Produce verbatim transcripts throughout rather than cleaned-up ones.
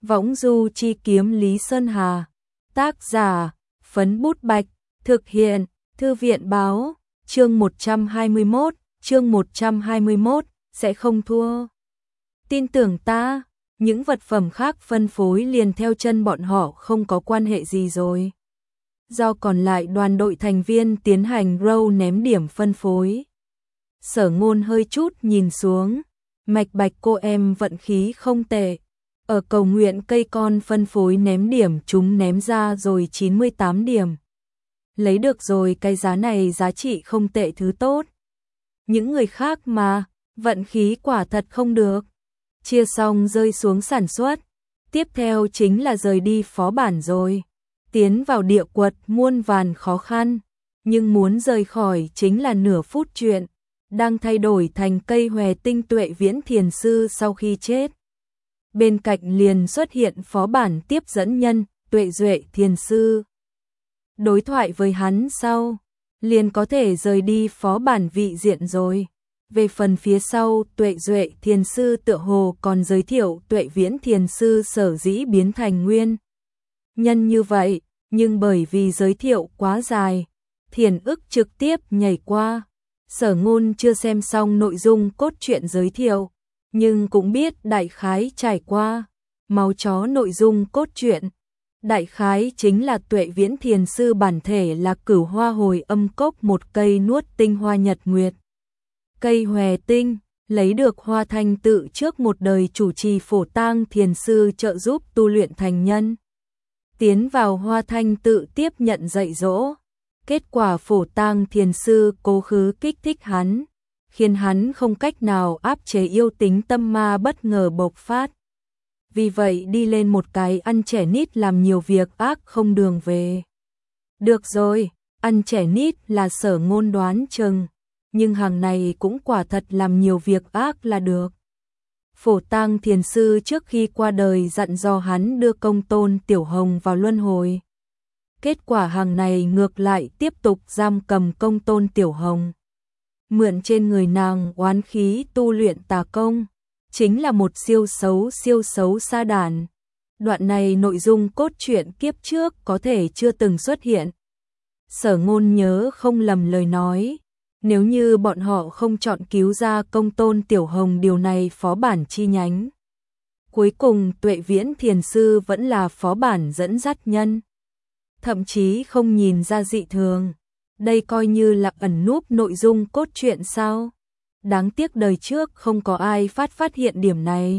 Võng du chi kiếm Lý Sơn Hà. Tác giả, Phấn Bút Bạch. Thực hiện, Thư viện báo. Chương một trăm hai mươi mốt, chương một trăm hai mươi mốt, sẽ không thua. Tin tưởng ta, những vật phẩm khác phân phối liền theo chân bọn họ không có quan hệ gì rồi. Do còn lại đoàn đội thành viên tiến hành row ném điểm phân phối. Sở Ngôn hơi chút nhìn xuống, Mạch Bạch cô em vận khí không tệ. Ở cầu nguyện cây con phân phối ném điểm chúng ném ra rồi chín mươi tám điểm. Lấy được rồi, cái giá này giá trị không tệ thứ tốt. Những người khác mà, vận khí quả thật không được. Chia xong rơi xuống sản xuất. Tiếp theo chính là rời đi phó bản rồi. Tiến vào địa quật muôn vàn khó khăn. Nhưng muốn rời khỏi chính là nửa phút chuyện. Đang thay đổi thành cây hòe tinh Tuệ Viễn Thiền Sư sau khi chết. Bên cạnh liền xuất hiện phó bản tiếp dẫn nhân, Tuệ Duệ Thiền Sư. Đối thoại với hắn sau, liền có thể rời đi phó bản vị diện rồi. Về phần phía sau, Tuệ Duệ Thiền Sư tựa hồ còn giới thiệu Tuệ Viễn Thiền Sư sở dĩ biến thành nguyên nhân như vậy, nhưng bởi vì giới thiệu quá dài, Thiền ức trực tiếp nhảy qua. Sở Ngôn chưa xem xong nội dung cốt truyện giới thiệu, nhưng cũng biết đại khái trải qua. Máu chó nội dung cốt truyện, đại khái chính là Tuệ Viễn Thiền Sư bản thể là Cửu Hoa Hồi Âm Cốc, một cây nuốt tinh hoa nhật nguyệt. Cây hòe tinh, lấy được hoa thanh tự trước một đời chủ trì Phổ Tang Thiền Sư trợ giúp tu luyện thành nhân. Tiến vào hoa thanh tự tiếp nhận dạy dỗ. Kết quả Phổ Tang Thiền Sư cố khứ kích thích hắn, khiến hắn không cách nào áp chế yêu tính tâm ma bất ngờ bộc phát. Vì vậy đi lên một cái ăn trẻ nít làm nhiều việc ác không đường về. Được rồi, ăn trẻ nít là Sở Ngôn đoán chừng, nhưng hàng này cũng quả thật làm nhiều việc ác là được. Phổ Tang Thiền Sư trước khi qua đời dặn dò hắn đưa Công Tôn Tiểu Hồng vào luân hồi. Kết quả hàng này ngược lại tiếp tục giam cầm Công Tôn Tiểu Hồng. Mượn trên người nàng oán khí tu luyện tà công, chính là một siêu xấu siêu xấu sa đàn. Đoạn này nội dung cốt truyện kiếp trước có thể chưa từng xuất hiện. Sở Ngôn nhớ không lầm lời nói, nếu như bọn họ không chọn cứu ra Công Tôn Tiểu Hồng, điều này phó bản chi nhánh. Cuối cùng Tuệ Viễn Thiền Sư vẫn là phó bản dẫn dắt nhân. Thậm chí không nhìn ra dị thường. Đây coi như là ẩn núp nội dung cốt truyện sao? Đáng tiếc đời trước không có ai phát phát hiện điểm này.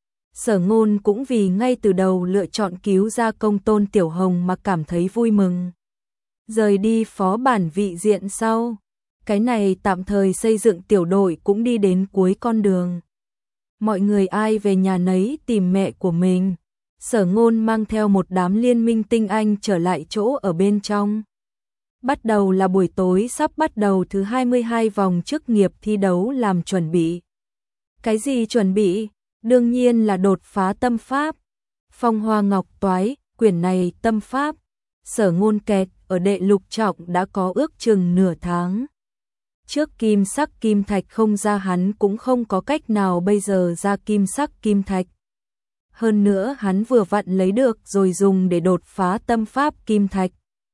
Sở Ngôn cũng vì ngay từ đầu lựa chọn cứu ra Công Tôn Tiểu Hồng mà cảm thấy vui mừng. Rời đi phó bản vị diện sau, cái này tạm thời xây dựng tiểu đội cũng đi đến cuối con đường. Mọi người ai về nhà nấy tìm mẹ của mình. Sở Ngôn mang theo một đám liên minh tinh anh trở lại chỗ ở bên trong. Bắt đầu là buổi tối sắp bắt đầu thứ hai mươi hai vòng chức nghiệp thi đấu làm chuẩn bị. Cái gì chuẩn bị? Đương nhiên là đột phá tâm pháp. Phong Hoa Ngọc Toái, quyển này tâm pháp. Sở Ngôn kẹt ở đệ lục trọng đã có ước chừng nửa tháng. Trước kim sắc kim thạch không ra, hắn cũng không có cách nào bây giờ ra kim sắc kim thạch. Hơn nữa hắn vừa vặn lấy được rồi dùng để đột phá tâm pháp kim thạch.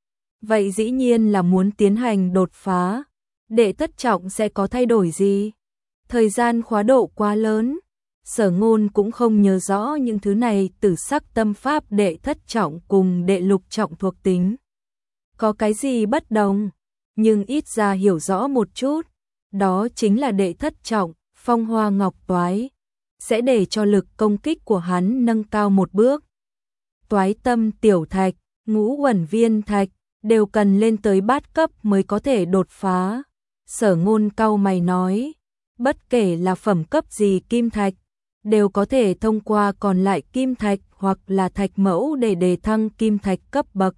Vậy dĩ nhiên là muốn tiến hành đột phá. Đệ thất trọng sẽ có thay đổi gì? Thời gian khóa độ quá lớn. Sở Ngôn cũng không nhớ rõ những thứ này. Tử sắc tâm pháp đệ thất trọng cùng đệ lục trọng thuộc tính có cái gì bất đồng, nhưng ít ra hiểu rõ một chút. Đó chính là đệ thất trọng, Phong Hoa Ngọc Toái sẽ để cho lực công kích của hắn nâng cao một bước. Toái tâm tiểu thạch, ngũ uẩn viên thạch đều cần lên tới bát cấp mới có thể đột phá. Sở Ngôn cau mày nói, bất kể là phẩm cấp gì kim thạch, đều có thể thông qua còn lại kim thạch hoặc là thạch mẫu để đề thăng kim thạch cấp bậc.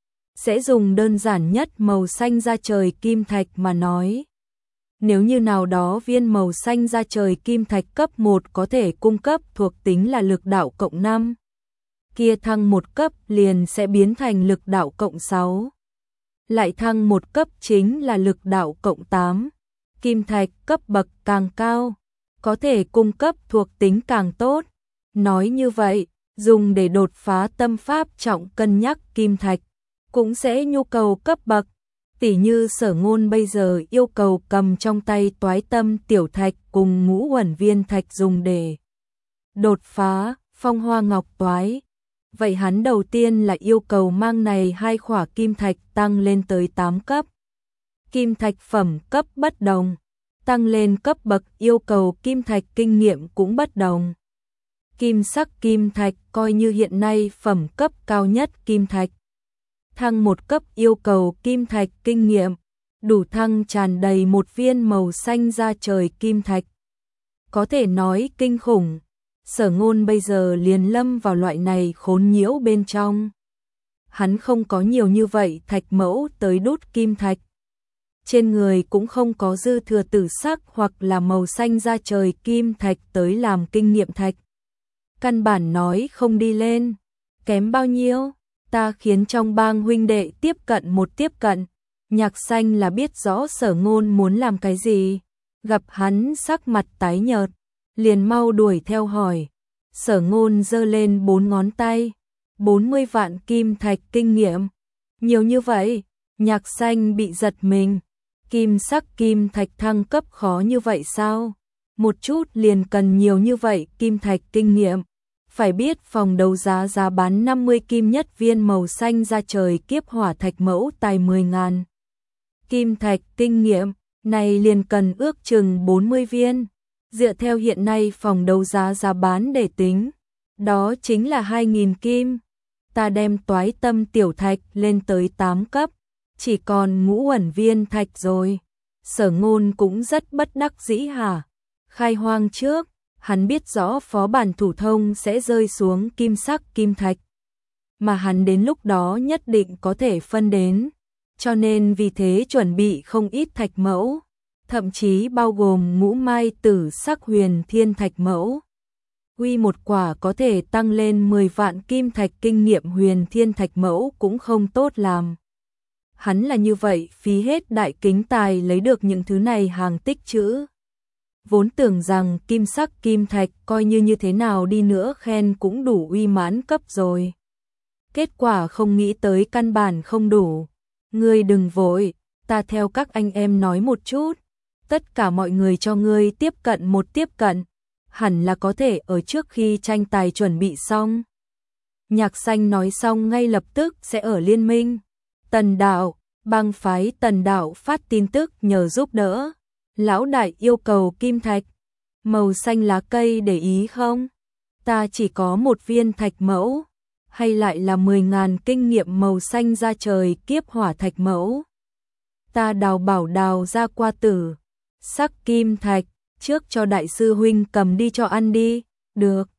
Sẽ dùng đơn giản nhất màu xanh da trời kim thạch mà nói. Nếu như nào đó viên màu xanh da trời kim thạch cấp một có thể cung cấp thuộc tính là lực đạo cộng năm, kia thăng một cấp liền sẽ biến thành lực đạo cộng sáu. Lại thăng một cấp chính là lực đạo cộng tám. Kim thạch cấp bậc càng cao, có thể cung cấp thuộc tính càng tốt. Nói như vậy, dùng để đột phá tâm pháp trọng cân nhắc kim thạch, cũng sẽ nhu cầu cấp bậc. Tỉ như Sở Ngôn bây giờ yêu cầu cầm trong tay toái tâm tiểu thạch cùng ngũ uẩn viên thạch dùng để đột phá phong hoa ngọc toái. Vậy hắn đầu tiên là yêu cầu mang này hai khỏa kim thạch tăng lên tới tám cấp. Kim thạch phẩm cấp bất đồng, tăng lên cấp bậc yêu cầu kim thạch kinh nghiệm cũng bất đồng. Kim sắc kim thạch coi như hiện nay phẩm cấp cao nhất kim thạch. Thăng một cấp yêu cầu kim thạch kinh nghiệm, đủ thăng tràn đầy một viên màu xanh da trời kim thạch. Có thể nói kinh khủng, Sở Ngôn bây giờ liền lâm vào loại này khốn nhiễu bên trong. Hắn không có nhiều như vậy thạch mẫu tới đốt kim thạch. Trên người cũng không có dư thừa tử sắc hoặc là màu xanh da trời kim thạch tới làm kinh nghiệm thạch. Căn bản nói không đi lên, kém bao nhiêu, ta khiến trong bang huynh đệ tiếp cận một tiếp cận. Nhạc Xanh là biết rõ Sở Ngôn muốn làm cái gì, gặp hắn sắc mặt tái nhợt, liền mau đuổi theo hỏi. Sở Ngôn giơ lên bốn ngón tay, bốn mươi vạn kim thạch kinh nghiệm, nhiều như vậy. Nhạc Xanh bị giật mình, kim sắc kim thạch thăng cấp khó như vậy sao? Một chút liền cần nhiều như vậy kim thạch kinh nghiệm. Phải biết phòng đấu giá giá bán năm mươi kim nhất viên màu xanh da trời kiếp hỏa thạch mẫu tài mười ngàn. Kim thạch kinh nghiệm này liền cần ước chừng bốn mươi viên. Dựa theo hiện nay phòng đấu giá giá bán để tính, đó chính là hai nghìn kim. Ta đem toái tâm tiểu thạch lên tới tám cấp, chỉ còn ngũ uẩn viên thạch rồi. Sở Ngôn cũng rất bất đắc dĩ hả? Khai hoang trước, hắn biết rõ phó bản thủ thông sẽ rơi xuống kim sắc kim thạch, mà hắn đến lúc đó nhất định có thể phân đến, cho nên vì thế chuẩn bị không ít thạch mẫu, thậm chí bao gồm ngũ mai tử sắc huyền thiên thạch mẫu. Quy một quả có thể tăng lên mười vạn kim thạch kinh nghiệm huyền thiên thạch mẫu cũng không tốt làm. Hắn là như vậy phí hết đại kính tài lấy được những thứ này hàng tích trữ. Vốn tưởng rằng kim sắc kim thạch coi như như thế nào đi nữa khen cũng đủ uy mãn cấp rồi. Kết quả không nghĩ tới căn bản không đủ. Ngươi đừng vội, ta theo các anh em nói một chút. Tất cả mọi người cho ngươi tiếp cận một tiếp cận, hẳn là có thể ở trước khi tranh tài chuẩn bị xong. Nhạc Xanh nói xong ngay lập tức sẽ ở liên minh. Tần đạo, bang phái Tần đạo phát tin tức nhờ giúp đỡ. Lão đại yêu cầu kim thạch, màu xanh lá cây để ý không? Ta chỉ có một viên thạch mẫu, hay lại là mười ngàn kinh nghiệm màu xanh da trời kiếp hỏa thạch mẫu. Ta đào bảo đào ra qua tử, sắc kim thạch, trước cho đại sư huynh cầm đi cho ăn đi, được.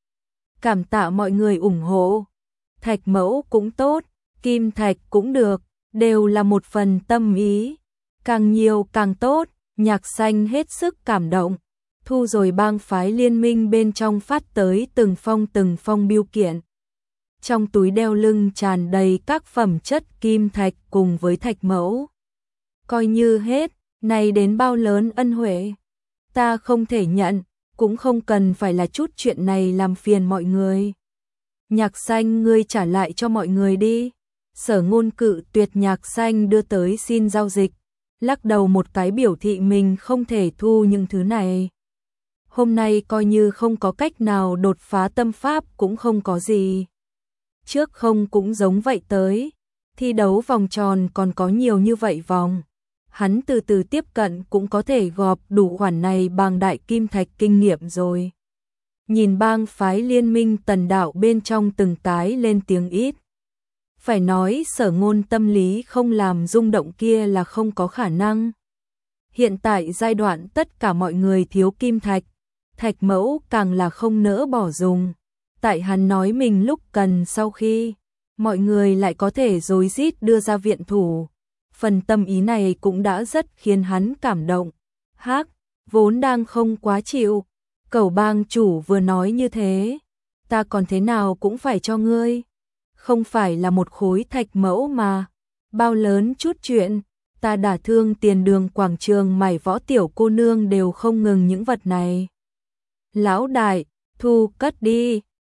Cảm tạ mọi người ủng hộ, thạch mẫu cũng tốt, kim thạch cũng được, đều là một phần tâm ý, càng nhiều càng tốt. Nhạc Xanh hết sức cảm động, thu rồi bang phái liên minh bên trong phát tới từng phong từng phong biêu kiện. Trong túi đeo lưng tràn đầy các phẩm chất kim thạch cùng với thạch mẫu. Coi như hết, này đến bao lớn ân huệ. Ta không thể nhận, cũng không cần phải là chút chuyện này làm phiền mọi người. Nhạc Xanh ngươi trả lại cho mọi người đi. Sở Ngôn cự tuyệt Nhạc Xanh đưa tới xin giao dịch, lắc đầu một cái biểu thị mình không thể thu những thứ này. Hôm nay coi như không có cách nào đột phá tâm pháp cũng không có gì. Trước không cũng giống vậy tới, thi đấu vòng tròn còn có nhiều như vậy vòng. Hắn từ từ tiếp cận cũng có thể gọp đủ khoản này bằng đại kim thạch kinh nghiệm rồi. Nhìn bang phái liên minh Tần đạo bên trong từng cái lên tiếng ít. Phải nói Sở Ngôn tâm lý không làm rung động kia là không có khả năng. Hiện tại giai đoạn tất cả mọi người thiếu kim thạch, thạch mẫu càng là không nỡ bỏ dùng. Tại hắn nói mình lúc cần sau khi, mọi người lại có thể rối rít đưa ra viện thủ. Phần tâm ý này cũng đã rất khiến hắn cảm động. Hắc, vốn đang không quá chịu, Cẩu bang chủ vừa nói như thế, ta còn thế nào cũng phải cho ngươi. Không phải là một khối thạch mẫu mà, bao lớn chút chuyện, ta đả thương tiền đường quảng trường mày võ tiểu cô nương đều không ngừng những vật này. Lão đại, thu cất đi,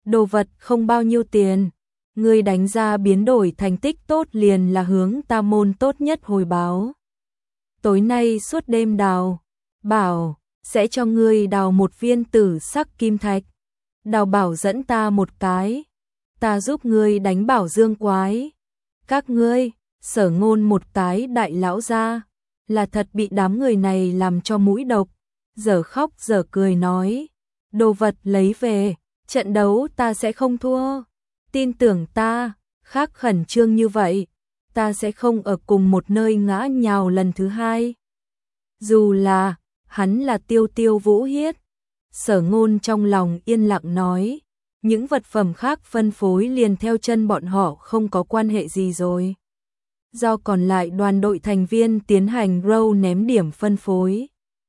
Đồ vật không bao nhiêu tiền, ngươi đánh ra biến đổi thành tích tốt liền là hướng ta môn tốt nhất hồi báo. Tối nay suốt đêm đào, bảo, sẽ cho ngươi đào một viên tử sắc kim thạch. Đào bảo dẫn ta một cái, ta giúp ngươi đánh bảo dương quái. Các ngươi, Sở Ngôn một cái đại lão gia, là thật bị đám người này làm cho mũi độc, giờ khóc giờ cười nói, đồ vật lấy về, trận đấu ta sẽ không thua, tin tưởng ta, khác khẩn trương như vậy, ta sẽ không ở cùng một nơi ngã nhào lần thứ hai. Dù là, hắn là Tiêu Tiêu Vũ Hiết, Sở Ngôn trong lòng yên lặng nói, những vật phẩm khác phân phối liền theo chân bọn họ không có quan hệ gì rồi. Do còn lại đoàn đội thành viên tiến hành row ném điểm phân phối.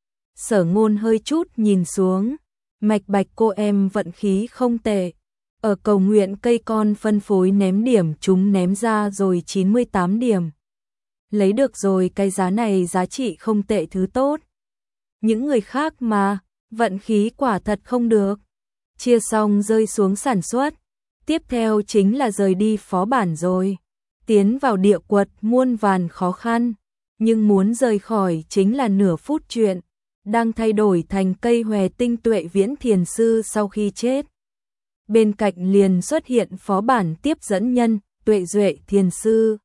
Sở Ngôn hơi chút nhìn xuống, Mạch Bạch cô em vận khí không tệ. Ở cầu nguyện cây con phân phối ném điểm chúng ném ra rồi chín mươi tám điểm. Lấy được rồi, cái giá này giá trị không tệ, thứ tốt. Những người khác mà, vận khí quả thật không được. Chia xong rơi xuống sản xuất, tiếp theo chính là rời đi phó bản rồi. Tiến vào địa quật muôn vàn khó khăn, nhưng muốn rời khỏi chính là nửa phút chuyện. Đang thay đổi thành cây hòe tinh Tuệ Viễn Thiền Sư sau khi chết. Bên cạnh liền xuất hiện phó bản tiếp dẫn nhân, Tuệ Duệ Thiền Sư.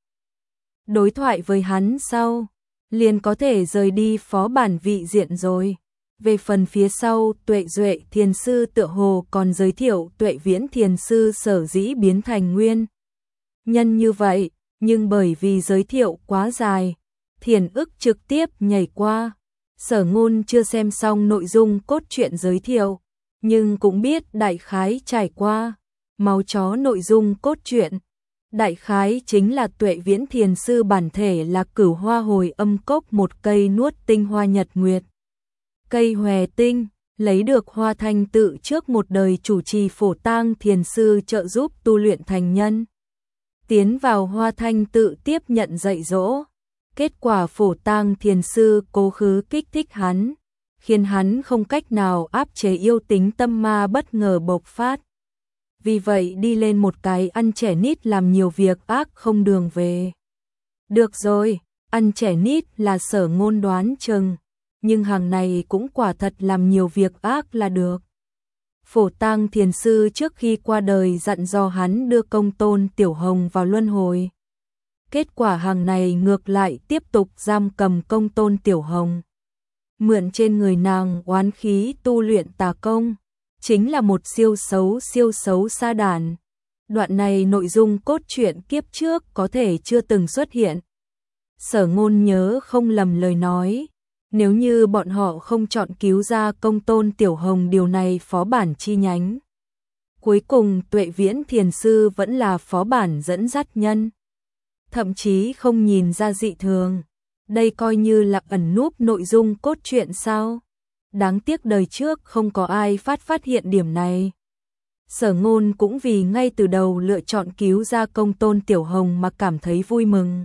Đối thoại với hắn sau, liền có thể rời đi phó bản vị diện rồi. Về phần phía sau, Tuệ Duệ Thiền Sư tựa hồ còn giới thiệu Tuệ Viễn Thiền Sư sở dĩ biến thành nguyên nhân như vậy, nhưng bởi vì giới thiệu quá dài, Thiền ức trực tiếp nhảy qua. Sở Ngôn chưa xem xong nội dung cốt truyện giới thiệu, nhưng cũng biết đại khái trải qua. Máu chó nội dung cốt truyện, đại khái chính là Tuệ Viễn Thiền Sư bản thể là Cửu Hoa Hồi Âm Cốc, một cây nuốt tinh hoa nhật nguyệt. Cây hòe tinh, lấy được Hoa Thanh Tự trước một đời chủ trì Phổ Tang Thiền Sư trợ giúp tu luyện thành nhân. Tiến vào Hoa Thanh Tự tiếp nhận dạy dỗ. Kết quả Phổ Tang Thiền Sư cố khứ kích thích hắn, khiến hắn không cách nào áp chế yêu tính tâm ma bất ngờ bộc phát. Vì vậy đi lên một cái ăn trẻ nít làm nhiều việc ác không đường về. Được rồi, ăn trẻ nít là Sở Ngôn đoán chừng, nhưng hàng này cũng quả thật làm nhiều việc ác là được. Phổ Tang Thiền Sư trước khi qua đời dặn dò hắn đưa Công Tôn Tiểu Hồng vào luân hồi. Kết quả hàng này ngược lại tiếp tục giam cầm Công Tôn Tiểu Hồng. Mượn trên người nàng oán khí tu luyện tà công, chính là một siêu xấu siêu xấu sa đàn. Đoạn này nội dung cốt truyện kiếp trước có thể chưa từng xuất hiện. Sở Ngôn nhớ không lầm lời nói, nếu như bọn họ không chọn cứu ra Công Tôn Tiểu Hồng, điều này phó bản chi nhánh. Cuối cùng Tuệ Viễn Thiền Sư vẫn là phó bản dẫn dắt nhân. Thậm chí không nhìn ra dị thường. Đây coi như là ẩn núp nội dung cốt truyện sao? Đáng tiếc đời trước không có ai phát phát hiện điểm này. Sở Ngôn cũng vì ngay từ đầu lựa chọn cứu ra Công Tôn Tiểu Hồng mà cảm thấy vui mừng.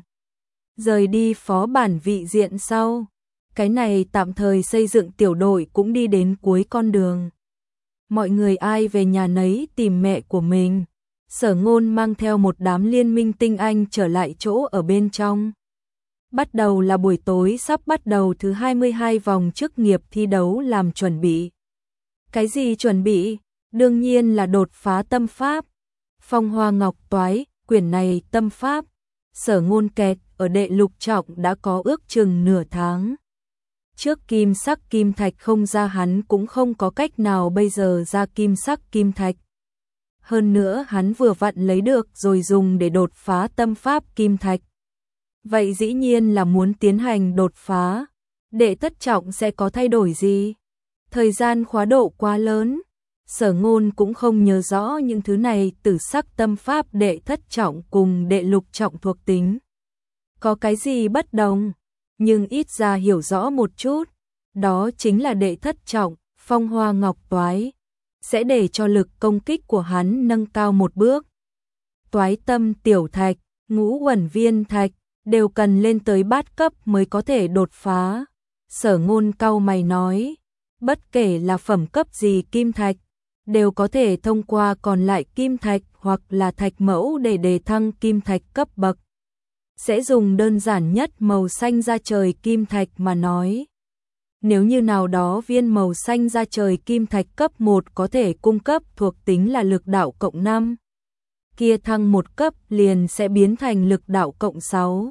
Rời đi phó bản vị diện sau, cái này tạm thời xây dựng tiểu đội cũng đi đến cuối con đường. Mọi người ai về nhà nấy tìm mẹ của mình. Sở Ngôn mang theo một đám liên minh tinh anh trở lại chỗ ở bên trong. Bắt đầu là buổi tối sắp bắt đầu thứ hai mươi hai vòng chức nghiệp thi đấu làm chuẩn bị. Cái gì chuẩn bị? Đương nhiên là đột phá tâm pháp. Phong Hoa Ngọc Toái, quyển này tâm pháp. Sở Ngôn kẹt ở đệ lục trọng đã có ước chừng nửa tháng. Trước kim sắc kim thạch không ra, hắn cũng không có cách nào bây giờ ra kim sắc kim thạch. Hơn nữa hắn vừa vặn lấy được rồi dùng để đột phá tâm pháp kim thạch. Vậy dĩ nhiên là muốn tiến hành đột phá. Đệ thất trọng sẽ có thay đổi gì? Thời gian khóa độ quá lớn. Sở Ngôn cũng không nhớ rõ những thứ này. Tử sắc tâm pháp đệ thất trọng cùng đệ lục trọng thuộc tính có cái gì bất đồng, nhưng ít ra hiểu rõ một chút. Đó chính là đệ thất trọng, Phong Hoa Ngọc Toái sẽ để cho lực công kích của hắn nâng cao một bước. Toái tâm tiểu thạch, ngũ uẩn viên thạch đều cần lên tới bát cấp mới có thể đột phá. Sở Ngôn cau mày nói, bất kể là phẩm cấp gì kim thạch, đều có thể thông qua còn lại kim thạch hoặc là thạch mẫu để đề thăng kim thạch cấp bậc. Sẽ dùng đơn giản nhất màu xanh da trời kim thạch mà nói. Nếu như nào đó viên màu xanh da trời kim thạch cấp một có thể cung cấp thuộc tính là lực đạo cộng năm, kia thăng một cấp liền sẽ biến thành lực đạo cộng sáu.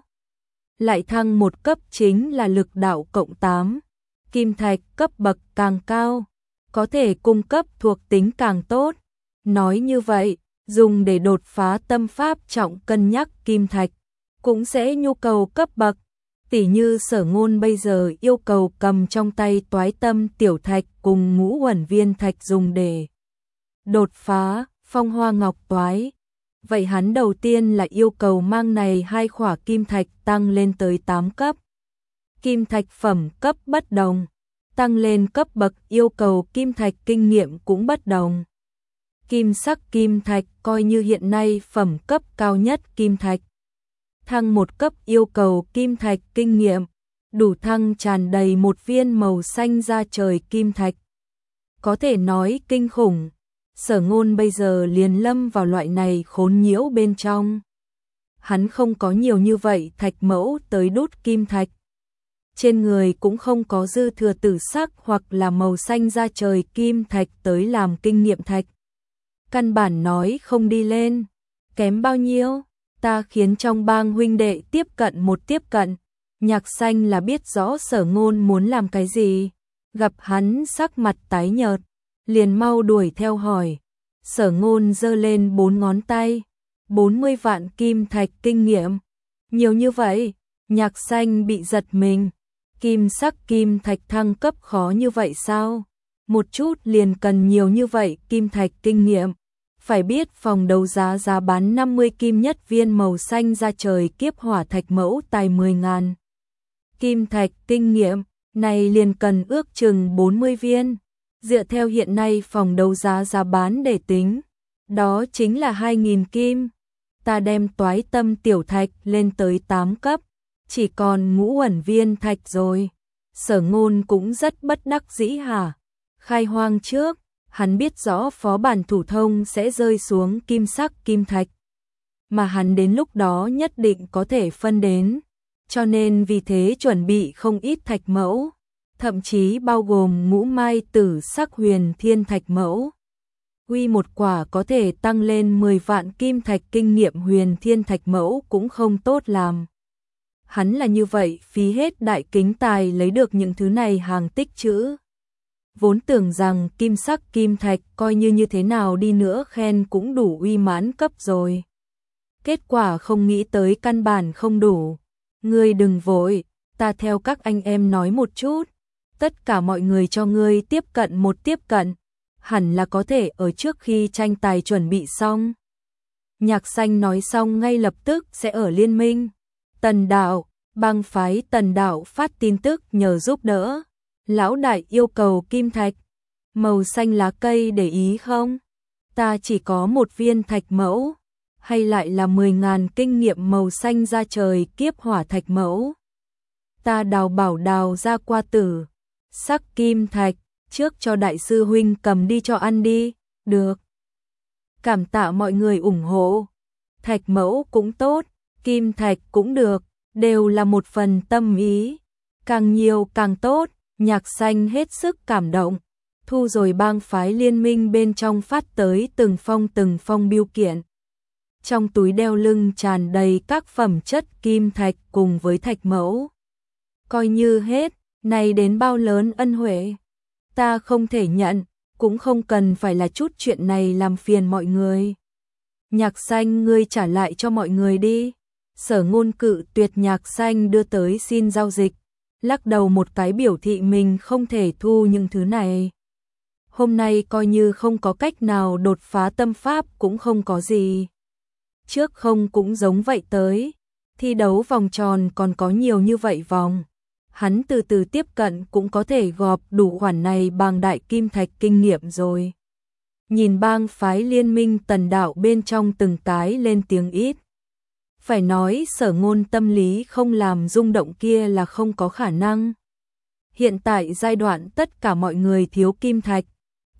Lại thăng một cấp chính là lực đạo cộng tám. Kim thạch cấp bậc càng cao, có thể cung cấp thuộc tính càng tốt. Nói như vậy, dùng để đột phá tâm pháp trọng cân nhắc kim thạch, cũng sẽ nhu cầu cấp bậc. Tỉ như Sở Ngôn bây giờ yêu cầu cầm trong tay toái tâm tiểu thạch cùng ngũ uẩn viên thạch dùng để đột phá phong hoa ngọc toái. Vậy hắn đầu tiên là yêu cầu mang này hai khỏa kim thạch tăng lên tới tám cấp. Kim thạch phẩm cấp bất đồng, tăng lên cấp bậc yêu cầu kim thạch kinh nghiệm cũng bất đồng. Kim sắc kim thạch coi như hiện nay phẩm cấp cao nhất kim thạch. Thăng một cấp yêu cầu kim thạch kinh nghiệm, đủ thăng tràn đầy một viên màu xanh da trời kim thạch. Có thể nói kinh khủng. Sở Ngôn bây giờ liền lâm vào loại này khốn nhiễu bên trong. Hắn không có nhiều như vậy thạch mẫu tới đút kim thạch. Trên người cũng không có dư thừa tử sắc hoặc là màu xanh da trời kim thạch tới làm kinh nghiệm thạch. Căn bản nói không đi lên. Kém bao nhiêu? Ta khiến trong bang huynh đệ tiếp cận một tiếp cận. Nhạc Xanh là biết rõ Sở Ngôn muốn làm cái gì. Gặp hắn sắc mặt tái nhợt, liền mau đuổi theo hỏi. Sở Ngôn giơ lên bốn ngón tay. bốn mươi vạn kim thạch kinh nghiệm. Nhiều như vậy, Nhạc Xanh bị giật mình. Kim sắc kim thạch thăng cấp khó như vậy sao? Một chút liền cần nhiều như vậy kim thạch kinh nghiệm. Phải biết phòng đấu giá giá bán năm mươi kim nhất viên màu xanh da trời kiếp hỏa thạch mẫu tài mười ngàn. Kim thạch kinh nghiệm, này liền cần ước chừng bốn mươi viên. Dựa theo hiện nay phòng đấu giá giá bán để tính, đó chính là hai nghìn kim. Ta đem toái tâm tiểu thạch lên tới tám cấp, chỉ còn ngũ uẩn viên thạch rồi. Sở Ngôn cũng rất bất đắc dĩ hả? Khai hoang trước, hắn biết rõ phó bản thủ thông sẽ rơi xuống kim sắc kim thạch, mà hắn đến lúc đó nhất định có thể phân đến, cho nên vì thế chuẩn bị không ít thạch mẫu, thậm chí bao gồm ngũ mai tử sắc huyền thiên thạch mẫu. Quy một quả có thể tăng lên mười vạn kim thạch kinh nghiệm huyền thiên thạch mẫu cũng không tốt làm. Hắn là như vậy phí hết đại kính tài lấy được những thứ này hàng tích trữ. Vốn tưởng rằng kim sắc kim thạch coi như như thế nào đi nữa khen cũng đủ uy mãn cấp rồi. Kết quả không nghĩ tới căn bản không đủ. Ngươi đừng vội, ta theo các anh em nói một chút. Tất cả mọi người cho ngươi tiếp cận một tiếp cận, hẳn là có thể ở trước khi tranh tài chuẩn bị xong. Nhạc Xanh nói xong ngay lập tức sẽ ở liên minh. Tần đạo, bang phái Tần đạo phát tin tức nhờ giúp đỡ. Lão đại yêu cầu kim thạch, màu xanh lá cây để ý không? Ta chỉ có một viên thạch mẫu, hay lại là mười ngàn kinh nghiệm màu xanh da trời kiếp hỏa thạch mẫu. Ta đào bảo đào ra qua tử, sắc kim thạch, trước cho đại sư huynh cầm đi cho ăn đi, được. Cảm tạ mọi người ủng hộ, thạch mẫu cũng tốt, kim thạch cũng được, đều là một phần tâm ý, càng nhiều càng tốt. Nhạc Xanh hết sức cảm động, thu rồi bang phái liên minh bên trong phát tới từng phong từng phong biêu kiện. Trong túi đeo lưng tràn đầy các phẩm chất kim thạch cùng với thạch mẫu. Coi như hết, này đến bao lớn ân huệ. Ta không thể nhận, cũng không cần phải là chút chuyện này làm phiền mọi người. Nhạc Xanh ngươi trả lại cho mọi người đi. Sở Ngôn cự tuyệt Nhạc Xanh đưa tới xin giao dịch. Lắc đầu một cái biểu thị mình không thể thu những thứ này. Hôm nay coi như không có cách nào đột phá tâm pháp cũng không có gì. Trước không cũng giống vậy tới. Thi đấu vòng tròn còn có nhiều như vậy vòng. Hắn từ từ tiếp cận cũng có thể gọp đủ khoản này bằng đại kim thạch kinh nghiệm rồi. Nhìn bang phái liên minh Tần đạo bên trong từng cái lên tiếng ít. Phải nói Sở Ngôn tâm lý không làm rung động kia là không có khả năng. Hiện tại giai đoạn tất cả mọi người thiếu kim thạch,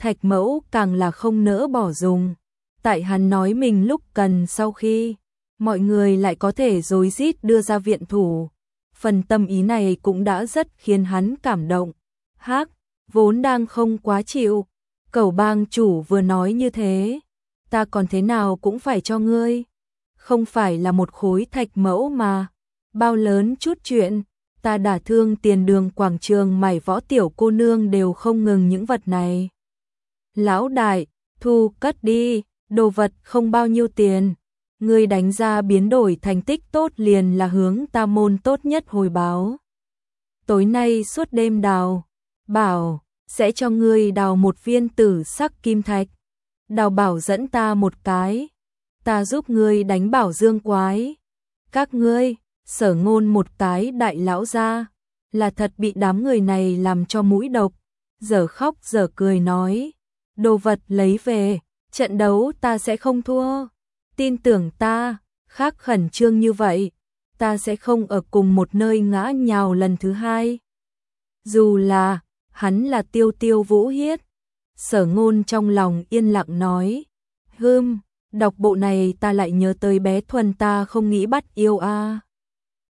Thạch Mẫu càng là không nỡ bỏ dùng. Tại hắn nói mình lúc cần sau khi, mọi người lại có thể rối rít đưa ra viện thủ. Phần tâm ý này cũng đã rất khiến hắn cảm động. Hắc, vốn đang không quá chịu. Cẩu bang chủ vừa nói như thế, ta còn thế nào cũng phải cho ngươi. Không phải là một khối thạch mẫu mà. Bao lớn chút chuyện, ta đả thương tiền đường quảng trường mảy võ tiểu cô nương đều không ngừng những vật này. Lão đại, thu cất đi, đồ vật không bao nhiêu tiền. Ngươi đánh ra biến đổi thành tích tốt liền là hướng ta môn tốt nhất hồi báo. Tối nay suốt đêm đào, bảo, sẽ cho ngươi đào một viên tử sắc kim thạch. Đào bảo dẫn ta một cái, ta giúp ngươi đánh bảo dương quái. Các ngươi, Sở Ngôn một cái đại lão gia, là thật bị đám người này làm cho mũi độc. Giờ khóc giờ cười nói, đồ vật lấy về, trận đấu ta sẽ không thua. Tin tưởng ta, khác khẩn trương như vậy, ta sẽ không ở cùng một nơi ngã nhào lần thứ hai. Dù là, hắn là Tiêu Tiêu Vũ Hiết. Sở Ngôn trong lòng yên lặng nói, hừm, đọc bộ này ta lại nhớ tới bé Thuần ta không nghĩ bắt yêu a. À.